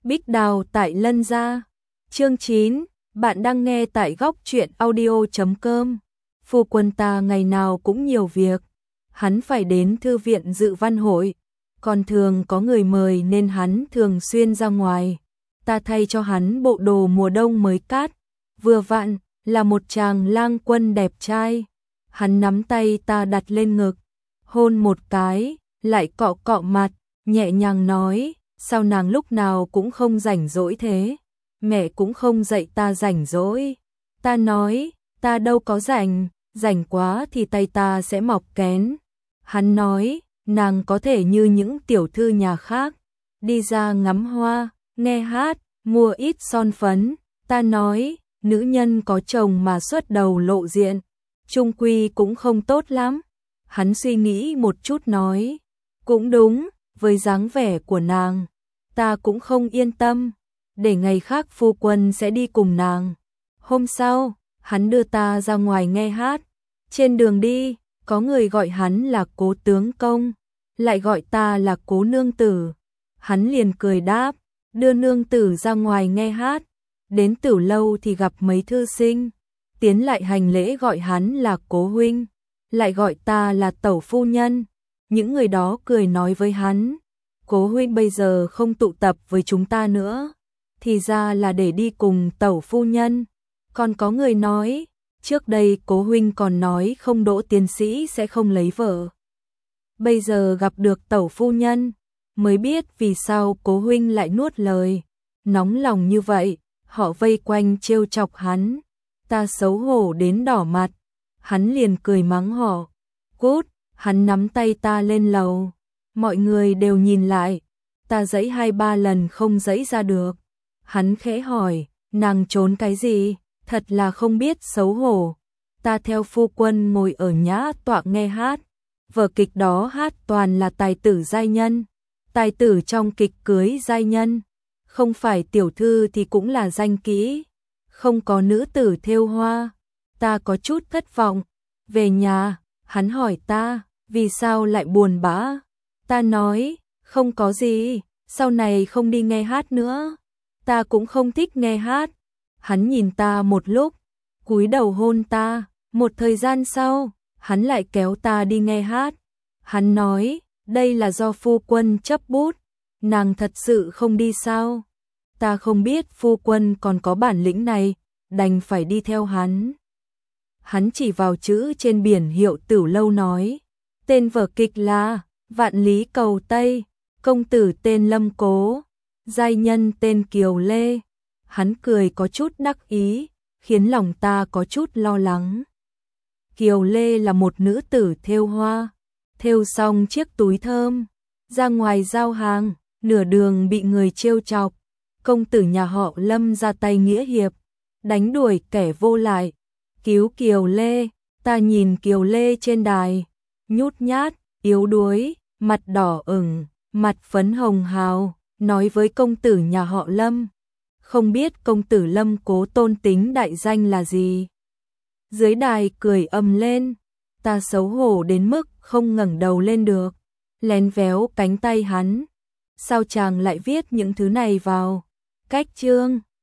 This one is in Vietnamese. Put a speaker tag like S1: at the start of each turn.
S1: Bích Đào tại Lân Gia. Chương 9, bạn đang nghe tại góc truyện audio.com. Phu quân ta ngày nào cũng nhiều việc, hắn phải đến thư viện dự văn hội, còn thường có người mời nên hắn thường xuyên ra ngoài. Ta thay cho hắn bộ đồ mùa đông mới cát, vừa vặn là một chàng lang quân đẹp trai. Hắn nắm tay ta đặt lên ngực, hôn một cái, lại cọ cọ mặt, nhẹ nhàng nói, sao nàng lúc nào cũng không rảnh rỗi thế, mẹ cũng không dạy ta rảnh rỗi. Ta nói, ta đâu có rảnh, rảnh quá thì tay ta sẽ mọc kén. Hắn nói, nàng có thể như những tiểu thư nhà khác, đi ra ngắm hoa, nghe hát, mua ít son phấn. Ta nói, nữ nhân có chồng mà xuất đầu lộ diện, chung quy cũng không tốt lắm. Hắn suy nghĩ một chút nói, cũng đúng, với dáng vẻ của nàng, ta cũng không yên tâm, để ngày khác phu quân sẽ đi cùng nàng. Hôm sau, hắn đưa ta ra ngoài nghe hát. Trên đường đi, có người gọi hắn là Cố tướng công, lại gọi ta là Cố nương tử. Hắn liền cười đáp, đưa nương tử ra ngoài nghe hát. Đến Tử Lâu thì gặp mấy thư sinh, tiến lại hành lễ gọi hắn là Cố huynh, lại gọi ta là tẩu phu nhân. Những người đó cười nói với hắn, Cố huynh bây giờ không tụ tập với chúng ta nữa, thì ra là để đi cùng tẩu phu nhân. Còn có người nói, trước đây Cố huynh còn nói không đỗ tiến sĩ sẽ không lấy vợ. Bây giờ gặp được tẩu phu nhân, mới biết vì sao Cố huynh lại nuốt lời, nóng lòng như vậy. Họ vây quanh trêu chọc hắn, ta xấu hổ đến đỏ mặt. Hắn liền cười mắng họ, cút. Hắn nắm tay ta lên lầu, mọi người đều nhìn lại, ta giãy 2-3 lần không giãy ra được. Hắn khẽ hỏi, nàng trốn cái gì, thật là không biết xấu hổ. Ta theo phu quân ngồi ở nhã tọa nghe hát, vở kịch đó hát toàn là tài tử giai nhân, tài tử trong kịch cưới giai nhân, không phải tiểu thư thì cũng là danh kỹ, không có nữ tử thêu hoa. Ta có chút thất vọng. Về nhà, hắn hỏi ta, vì sao lại buồn bã? Ta nói, không có gì, sau này không đi nghe hát nữa. Ta cũng không thích nghe hát. Hắn nhìn ta một lúc, cúi đầu hôn ta. Một thời gian sau, hắn lại kéo ta đi nghe hát. Hắn nói, đây là do phu quân chấp bút, nàng thật sự không đi sao? Ta không biết phu quân còn có bản lĩnh này, đành phải đi theo hắn. Hắn chỉ vào chữ trên biển hiệu Tử Lâu nói, tên vở kịch là Vạn Lý Cầu Tây, công tử tên Lâm Cố, giai nhân tên Kiều Lê. Hắn cười có chút đắc ý, khiến lòng ta có chút lo lắng. Kiều Lê là một nữ tử thêu hoa, thêu xong chiếc túi thơm, ra ngoài giao hàng, nửa đường bị người trêu chọc. Công tử nhà họ Lâm ra tay nghĩa hiệp, đánh đuổi kẻ vô lại, cứu Kiều Lê. Ta nhìn Kiều Lê trên đài, nhút nhát, yếu đuối, mặt đỏ ửng, mặt phấn hồng hào, nói với công tử nhà họ Lâm, không biết công tử Lâm Cố tôn tính đại danh là gì. Dưới đài cười ầm lên, ta xấu hổ đến mức không ngẩng đầu lên được, lén véo cánh tay hắn. Sao chàng lại viết những thứ này vào cách chương?